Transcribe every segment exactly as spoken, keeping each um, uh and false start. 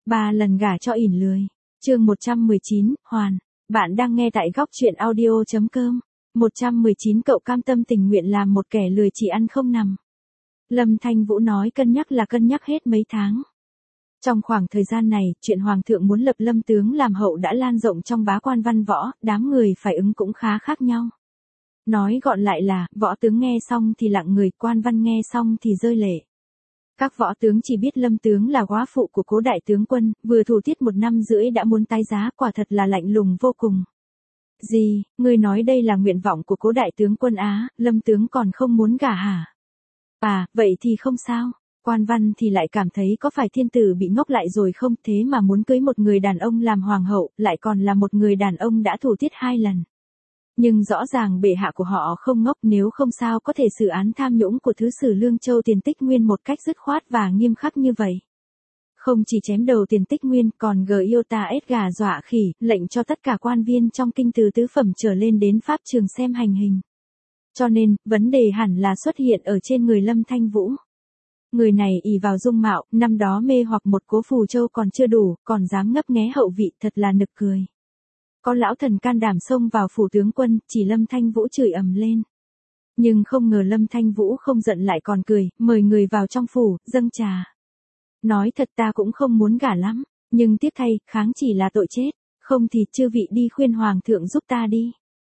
Ba lần gả cho ỉn lười. Chương một trăm mười chín, Hoàn. Bạn đang nghe tại góc truyện audio chấm com. một trăm mười chín Cậu cam tâm tình nguyện làm một kẻ lười chỉ ăn không nằm. Lâm Thanh Vũ nói cân nhắc là cân nhắc hết mấy tháng. Trong khoảng thời gian này, chuyện Hoàng thượng muốn lập Lâm tướng làm hậu đã lan rộng trong bá quan văn võ, đám người phải ứng cũng khá khác nhau. Nói gọn lại là, võ tướng nghe xong thì lặng người, quan văn nghe xong thì rơi lệ. Các võ tướng chỉ biết Lâm tướng là góa phụ của Cố đại tướng quân, vừa thủ tiết một năm rưỡi đã muốn tái giá, quả thật là lạnh lùng vô cùng. Gì, ngươi nói đây là nguyện vọng của Cố đại tướng quân á, Lâm tướng còn không muốn gả hả? À, vậy thì không sao. Quan văn thì lại cảm thấy có phải thiên tử bị ngốc lại rồi không, thế mà muốn cưới một người đàn ông làm hoàng hậu, lại còn là một người đàn ông đã thủ tiết hai lần. Nhưng rõ ràng bệ hạ của họ không ngốc, nếu không sao có thể xử án tham nhũng của thứ sử Lương Châu Tiền Tích Nguyên một cách dứt khoát và nghiêm khắc như vậy. Không chỉ chém đầu Tiền Tích Nguyên còn gờ yêu ta ết gà dọa khỉ, lệnh cho tất cả quan viên trong kinh từ tứ phẩm trở lên đến pháp trường xem hành hình. Cho nên, vấn đề hẳn là xuất hiện ở trên người Lâm Thanh Vũ. Người này ỷ vào dung mạo, năm đó mê hoặc một Cố Phù Châu còn chưa đủ, còn dám ngấp nghé hậu vị, thật là nực cười. Có lão thần can đảm xông vào phủ tướng quân, chỉ Lâm Thanh Vũ chửi ầm lên. Nhưng không ngờ Lâm Thanh Vũ không giận lại còn cười, mời người vào trong phủ, dâng trà. Nói thật ta cũng không muốn gả lắm, nhưng tiếc thay, kháng chỉ là tội chết, không thì chư vị đi khuyên hoàng thượng giúp ta đi.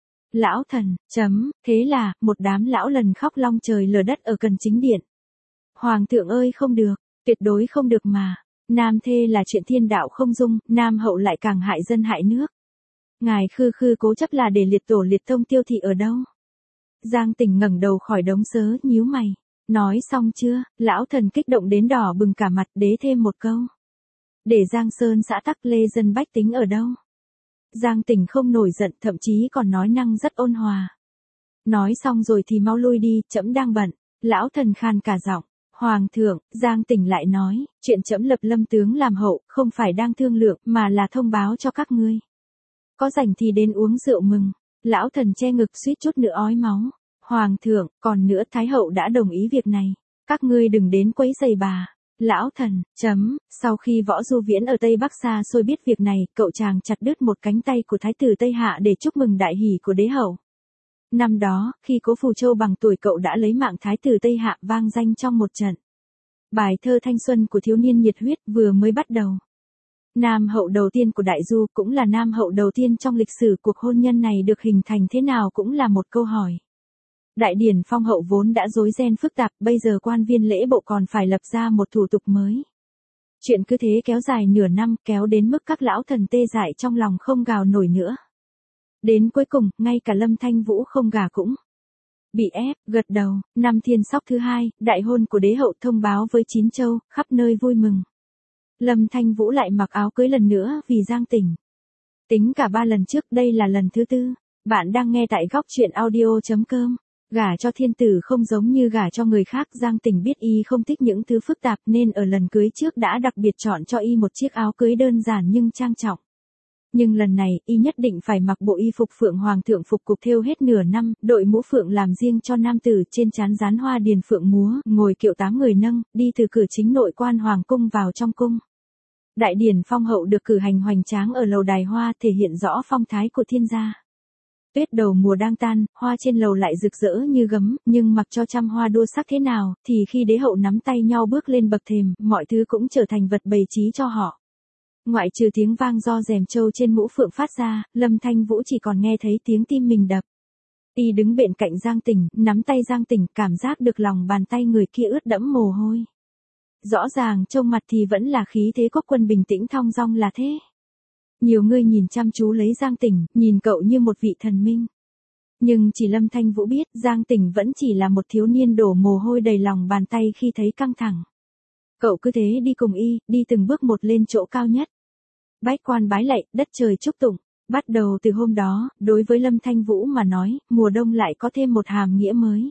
Lão thần, chấm, thế là, một đám lão lần khóc long trời lở đất ở cần chính điện. Hoàng thượng ơi không được, tuyệt đối không được mà, nam thê là chuyện thiên đạo không dung, nam hậu lại càng hại dân hại nước. Ngài khư khư cố chấp là để liệt tổ liệt tông tiêu thị ở đâu? Giang Tỉnh ngẩng đầu khỏi đống sớ, nhíu mày. Nói xong chưa? Lão thần kích động đến đỏ bừng cả mặt, đế thêm một câu. Để Giang Sơn xã tắc lê dân bách tính ở đâu? Giang Tỉnh không nổi giận, thậm chí còn nói năng rất ôn hòa. Nói xong rồi thì mau lui đi, trẫm đang bận. Lão thần khan cả giọng. Hoàng thượng, Giang Tỉnh lại nói, chuyện trẫm lập Lâm tướng làm hậu, không phải đang thương lượng, mà là thông báo cho các ngươi. Có rảnh thì đến uống rượu mừng. Lão thần che ngực suýt chút nữa ói máu. Hoàng thượng, còn nữa Thái hậu đã đồng ý việc này. Các ngươi đừng đến quấy rầy bà. Lão thần, chấm, sau khi Võ Du Viễn ở Tây Bắc xa xôi biết việc này, cậu chàng chặt đứt một cánh tay của Thái tử Tây Hạ để chúc mừng đại hỷ của đế hậu. Năm đó, khi Cố Phù Châu bằng tuổi cậu đã lấy mạng Thái tử Tây Hạ vang danh trong một trận. Bài thơ thanh xuân của thiếu niên nhiệt huyết vừa mới bắt đầu. Nam hậu đầu tiên của Đại Du cũng là nam hậu đầu tiên trong lịch sử, cuộc hôn nhân này được hình thành thế nào cũng là một câu hỏi. Đại điển phong hậu vốn đã rối ren phức tạp, bây giờ quan viên lễ bộ còn phải lập ra một thủ tục mới. Chuyện cứ thế kéo dài nửa năm, kéo đến mức các lão thần tê dại trong lòng không gào nổi nữa. Đến cuối cùng, ngay cả Lâm Thanh Vũ không gả cũng bị ép, gật đầu. Năm Thiên Sóc thứ hai, đại hôn của đế hậu thông báo với chín châu, khắp nơi vui mừng. Lâm Thanh Vũ lại mặc áo cưới lần nữa vì Giang Tỉnh. Tính cả ba lần trước, đây là lần thứ tư. Bạn đang nghe tại góc truyện audio chấm com. Gả cho thiên tử không giống như gả cho người khác, Giang Tỉnh biết y không thích những thứ phức tạp nên ở lần cưới trước đã đặc biệt chọn cho y một chiếc áo cưới đơn giản nhưng trang trọng. Nhưng lần này, y nhất định phải mặc bộ y phục phượng hoàng thượng phục cục thêu hết nửa năm, đội mũ phượng làm riêng cho nam tử, trên trán dán hoa điền phượng múa, ngồi kiệu tám người nâng, đi từ cửa chính nội quan hoàng cung vào trong cung. Đại điển phong hậu được cử hành hoành tráng ở lầu đài hoa, thể hiện rõ phong thái của thiên gia. Tuyết đầu mùa đang tan, hoa trên lầu lại rực rỡ như gấm, nhưng mặc cho trăm hoa đua sắc thế nào, thì khi đế hậu nắm tay nhau bước lên bậc thềm, mọi thứ cũng trở thành vật bày trí cho họ. Ngoại trừ tiếng vang do rèm trâu trên mũ phượng phát ra, Lâm Thanh Vũ chỉ còn nghe thấy tiếng tim mình đập. Y đứng bên cạnh Giang Tỉnh, nắm tay Giang Tỉnh, cảm giác được lòng bàn tay người kia ướt đẫm mồ hôi. Rõ ràng trông mặt thì vẫn là khí thế quốc quân bình tĩnh thong dong là thế. Nhiều người nhìn chăm chú lấy Giang Tỉnh, nhìn cậu như một vị thần minh. Nhưng chỉ Lâm Thanh Vũ biết, Giang Tỉnh vẫn chỉ là một thiếu niên đổ mồ hôi đầy lòng bàn tay khi thấy căng thẳng. Cậu cứ thế đi cùng y, đi từng bước một lên chỗ cao nhất. Bách quan bái lạy, đất trời chúc tụng. Bắt đầu từ hôm đó, đối với Lâm Thanh Vũ mà nói, mùa đông lại có thêm một hàm nghĩa mới.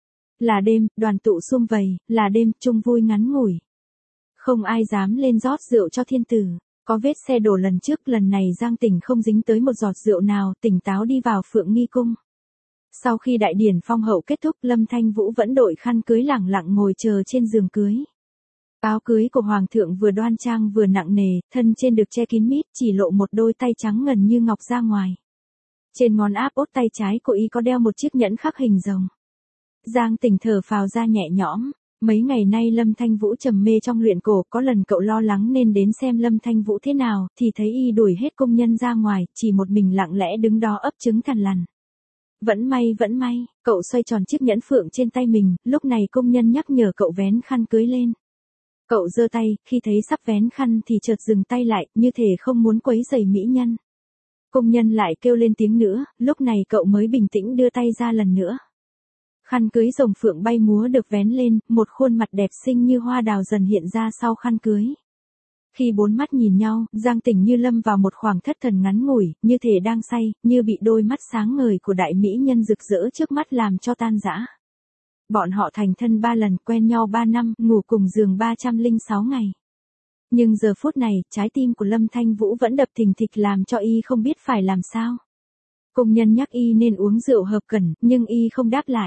Là đêm, đoàn tụ sum vầy, là đêm, chung vui ngắn ngủi. Không ai dám lên rót rượu cho thiên tử. Có vết xe đổ lần trước, lần này Giang Tỉnh không dính tới một giọt rượu nào, tỉnh táo đi vào Phượng Nghi Cung. Sau khi đại điển phong hậu kết thúc, Lâm Thanh Vũ vẫn đội khăn cưới lẳng lặng ngồi chờ trên giường cưới. Áo cưới của hoàng thượng vừa đoan trang vừa nặng nề, thân trên được che kín mít, chỉ lộ một đôi tay trắng ngần như ngọc ra ngoài. Trên ngón áp út tay trái của y có đeo một chiếc nhẫn khắc hình rồng. Giang Tỉnh thở phào ra nhẹ nhõm. Mấy ngày nay Lâm Thanh Vũ trầm mê trong luyện cổ, có lần cậu lo lắng nên đến xem Lâm Thanh Vũ thế nào, thì thấy y đuổi hết công nhân ra ngoài, chỉ một mình lặng lẽ đứng đó ấp trứng thằn lằn. Vẫn may vẫn may, cậu xoay tròn chiếc nhẫn phượng trên tay mình, lúc này công nhân nhắc nhở cậu vén khăn cưới lên. Cậu giơ tay, khi thấy sắp vén khăn thì chợt dừng tay lại, như thể không muốn quấy rầy mỹ nhân. Công nhân lại kêu lên tiếng nữa, lúc này cậu mới bình tĩnh đưa tay ra lần nữa. Khăn cưới rồng phượng bay múa được vén lên, một khuôn mặt đẹp xinh như hoa đào dần hiện ra sau khăn cưới. Khi bốn mắt nhìn nhau, Giang Tỉnh như lâm vào một khoảng thất thần ngắn ngủi, như thể đang say, như bị đôi mắt sáng ngời của đại mỹ nhân rực rỡ trước mắt làm cho tan rã. Bọn họ thành thân ba lần, quen nhau ba năm, ngủ cùng giường ba trăm lẻ sáu ngày. Nhưng giờ phút này, trái tim của Lâm Thanh Vũ vẫn đập thình thịch làm cho y không biết phải làm sao. Công nhân nhắc y nên uống rượu hợp cẩn, nhưng y không đáp lại.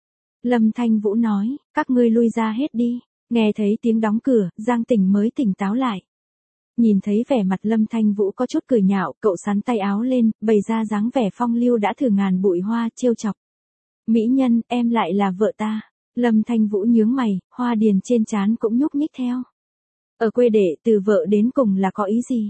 Lâm Thanh Vũ nói, các ngươi lui ra hết đi. Nghe thấy tiếng đóng cửa, Giang Tỉnh mới tỉnh táo lại. Nhìn thấy vẻ mặt Lâm Thanh Vũ có chút cười nhạo, cậu xắn tay áo lên, bày ra dáng vẻ phong lưu đã thử ngàn bụi hoa, trêu chọc. Mỹ nhân, em lại là vợ ta. Lâm Thanh Vũ nhướng mày, hoa điền trên trán cũng nhúc nhích theo. Ở quê đệ, từ vợ đến cùng là có ý gì?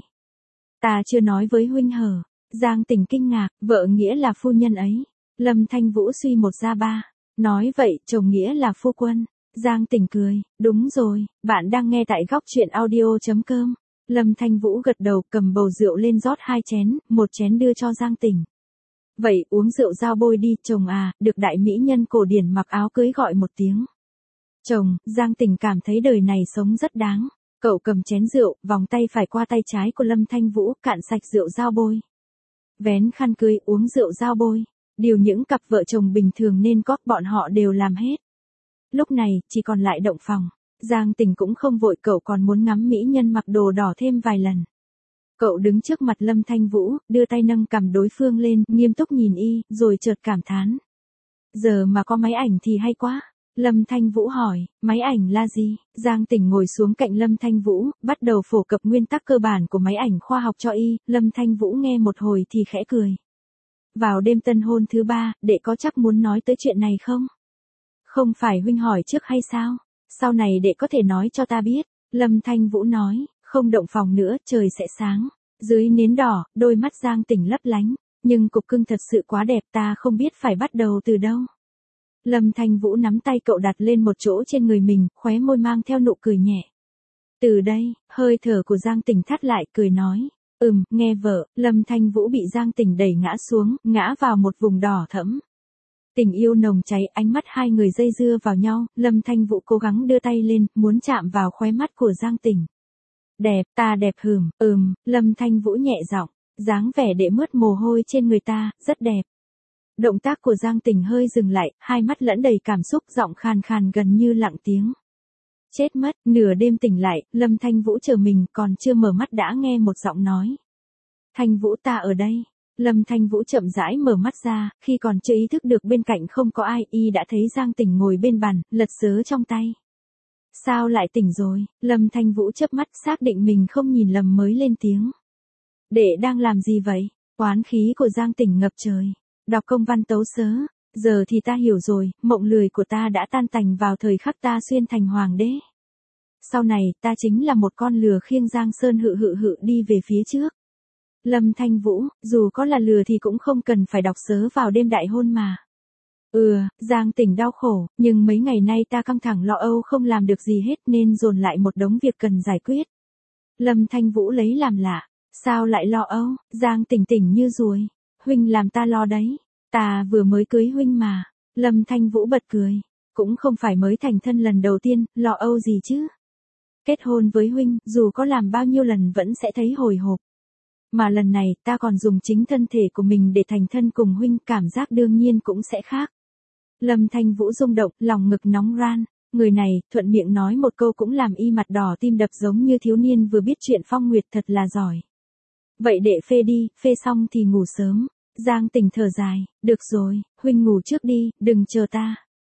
Ta chưa nói với huynh hờ. Giang Tỉnh kinh ngạc, vợ nghĩa là phu nhân ấy. Lâm Thanh Vũ suy một ra ba. Nói vậy, chồng nghĩa là phu quân. Giang Tỉnh cười, đúng rồi, bạn đang nghe tại góc truyện audio chấm com. Lâm Thanh Vũ gật đầu, cầm bầu rượu lên rót hai chén, một chén đưa cho Giang Tỉnh. Vậy uống rượu giao bôi đi, chồng à, được đại mỹ nhân cổ điển mặc áo cưới gọi một tiếng. Chồng, Giang Tỉnh cảm thấy đời này sống rất đáng. Cậu cầm chén rượu, vòng tay phải qua tay trái của Lâm Thanh Vũ, cạn sạch rượu giao bôi. Vén khăn cưới, uống rượu giao bôi. Điều những cặp vợ chồng bình thường nên có, bọn họ đều làm hết. Lúc này, chỉ còn lại động phòng. Giang Tỉnh cũng không vội, cậu còn muốn ngắm mỹ nhân mặc đồ đỏ thêm vài lần. Cậu đứng trước mặt Lâm Thanh Vũ, đưa tay nâng cằm đối phương lên, nghiêm túc nhìn y, rồi chợt cảm thán. Giờ mà có máy ảnh thì hay quá. Lâm Thanh Vũ hỏi, máy ảnh là gì? Giang Tỉnh ngồi xuống cạnh Lâm Thanh Vũ, bắt đầu phổ cập nguyên tắc cơ bản của máy ảnh khoa học cho y. Lâm Thanh Vũ nghe một hồi thì khẽ cười. Vào đêm tân hôn thứ ba, đệ có chắc muốn nói tới chuyện này không? Không phải huynh hỏi trước hay sao? Sau này đệ có thể nói cho ta biết. Lâm Thanh Vũ nói, không động phòng nữa, trời sẽ sáng. Dưới nến đỏ, đôi mắt Giang Tỉnh lấp lánh. Nhưng cục cưng thật sự quá đẹp, ta không biết phải bắt đầu từ đâu. Lâm Thanh Vũ nắm tay cậu đặt lên một chỗ trên người mình, khóe môi mang theo nụ cười nhẹ. Từ đây, hơi thở của Giang Tỉnh thắt lại, cười nói. Ừm, nghe vợ. Lâm Thanh Vũ bị Giang Tỉnh đẩy ngã xuống, ngã vào một vùng đỏ thẫm. Tình yêu nồng cháy, ánh mắt hai người dây dưa vào nhau, Lâm Thanh Vũ cố gắng đưa tay lên, muốn chạm vào khóe mắt của Giang Tỉnh. Đẹp, ta đẹp hừm, ừm, Lâm Thanh Vũ nhẹ giọng, dáng vẻ để mướt mồ hôi trên người ta, rất đẹp. Động tác của Giang Tỉnh hơi dừng lại, hai mắt lẫn đầy cảm xúc, giọng khàn khàn gần như lặng tiếng. Chết mất, nửa đêm tỉnh lại, Lâm Thanh Vũ chờ mình còn chưa mở mắt đã nghe một giọng nói. Thanh Vũ, ta ở đây. Lâm Thanh Vũ chậm rãi mở mắt ra, khi còn chưa ý thức được bên cạnh không có ai, y đã thấy Giang Tỉnh ngồi bên bàn, lật sớ trong tay. Sao lại tỉnh rồi? Lâm Thanh Vũ chớp mắt, xác định mình không nhìn lầm mới lên tiếng. Đệ đang làm gì vậy? Oán khí của Giang Tỉnh ngập trời. Đọc công văn tấu sớ. Giờ thì ta hiểu rồi, mộng lười của ta đã tan tành vào thời khắc ta xuyên thành hoàng đế. Sau này, ta chính là một con lừa khiêng Giang Sơn hự hự hự đi về phía trước. Lâm Thanh Vũ, dù có là lừa thì cũng không cần phải đọc sớ vào đêm đại hôn mà. Ừ, Giang Tỉnh đau khổ, nhưng mấy ngày nay ta căng thẳng lo âu không làm được gì hết nên dồn lại một đống việc cần giải quyết. Lâm Thanh Vũ lấy làm lạ, sao lại lo âu? Giang Tỉnh tỉnh như ruồi, huynh làm ta lo đấy, ta vừa mới cưới huynh mà. Lâm Thanh Vũ bật cười, cũng không phải mới thành thân lần đầu tiên, lo âu gì chứ? Kết hôn với huynh, dù có làm bao nhiêu lần vẫn sẽ thấy hồi hộp. Mà lần này, ta còn dùng chính thân thể của mình để thành thân cùng huynh, cảm giác đương nhiên cũng sẽ khác. Lâm Thanh Vũ rung động, lòng ngực nóng ran. Người này, thuận miệng nói một câu cũng làm y mặt đỏ tim đập giống như thiếu niên vừa biết chuyện phong nguyệt, thật là giỏi. Vậy đệ phê đi, phê xong thì ngủ sớm. Giang Tỉnh thở dài, được rồi, huynh ngủ trước đi, đừng chờ ta.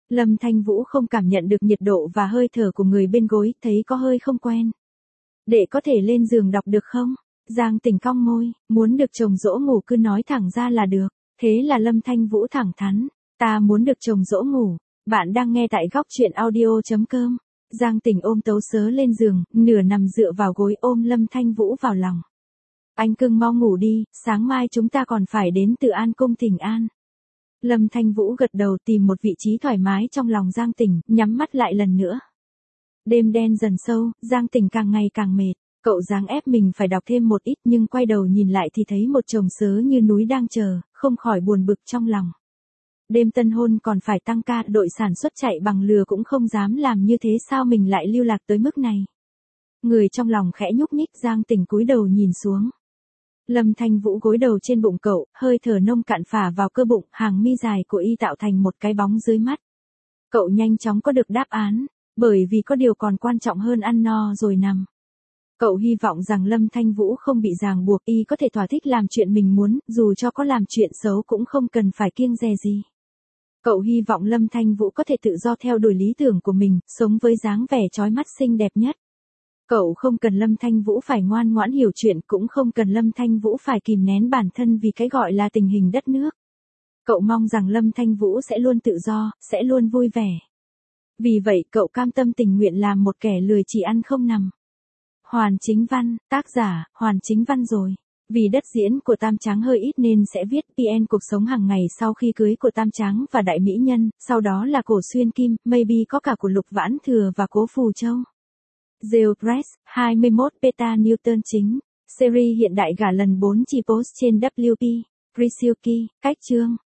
Lâm Thanh Vũ không cảm nhận được nhiệt độ và hơi thở của người bên gối, thấy có hơi không quen. Đệ có thể lên giường đọc được không? Giang Tỉnh cong môi, muốn được chồng dỗ ngủ cứ nói thẳng ra là được. Thế là Lâm Thanh Vũ thẳng thắn, ta muốn được chồng dỗ ngủ. Bạn đang nghe tại góc chuyện audio.com. Giang Tỉnh ôm Tấu Sớ lên giường, nửa nằm dựa vào gối ôm Lâm Thanh Vũ vào lòng. Anh cưng mau ngủ đi, sáng mai chúng ta còn phải đến Từ An Cung Thỉnh An. Lâm Thanh Vũ gật đầu tìm một vị trí thoải mái trong lòng Giang Tỉnh, nhắm mắt lại lần nữa. Đêm đen dần sâu, Giang Tỉnh càng ngày càng mệt. Cậu giáng ép mình phải đọc thêm một ít nhưng quay đầu nhìn lại thì thấy một chồng sớ như núi đang chờ, không khỏi buồn bực trong lòng. Đêm tân hôn còn phải tăng ca, đội sản xuất chạy bằng lừa cũng không dám làm như thế, sao mình lại lưu lạc tới mức này. Người trong lòng khẽ nhúc nhích, Giang Tỉnh cúi đầu nhìn xuống. Lâm Thanh Vũ gối đầu trên bụng cậu, hơi thở nông cạn phả vào cơ bụng, hàng mi dài của y tạo thành một cái bóng dưới mắt. Cậu nhanh chóng có được đáp án, bởi vì có điều còn quan trọng hơn ăn no rồi nằm. Cậu hy vọng rằng Lâm Thanh Vũ không bị ràng buộc, y có thể thỏa thích làm chuyện mình muốn, dù cho có làm chuyện xấu cũng không cần phải kiêng dè gì. Cậu hy vọng Lâm Thanh Vũ có thể tự do theo đuổi lý tưởng của mình, sống với dáng vẻ chói mắt xinh đẹp nhất. Cậu không cần Lâm Thanh Vũ phải ngoan ngoãn hiểu chuyện, cũng không cần Lâm Thanh Vũ phải kìm nén bản thân vì cái gọi là tình hình đất nước. Cậu mong rằng Lâm Thanh Vũ sẽ luôn tự do, sẽ luôn vui vẻ. Vì vậy cậu cam tâm tình nguyện làm một kẻ lười chỉ ăn không nằm. Hoàn Chính Văn, tác giả, Hoàn Chính Văn rồi. Vì đất diễn của Tam Tráng hơi ít nên sẽ viết pê en cuộc sống hàng ngày sau khi cưới của Tam Tráng và Đại Mỹ Nhân, sau đó là Cổ Xuyên Kim, maybe có cả của Lục Vãn Thừa và Cố Phù Châu. Gale Press, hai mươi mốt Beta Newton chính. Series hiện đại gả lần bốn chỉ post trên vê kép pê. Priscilky, cách chương.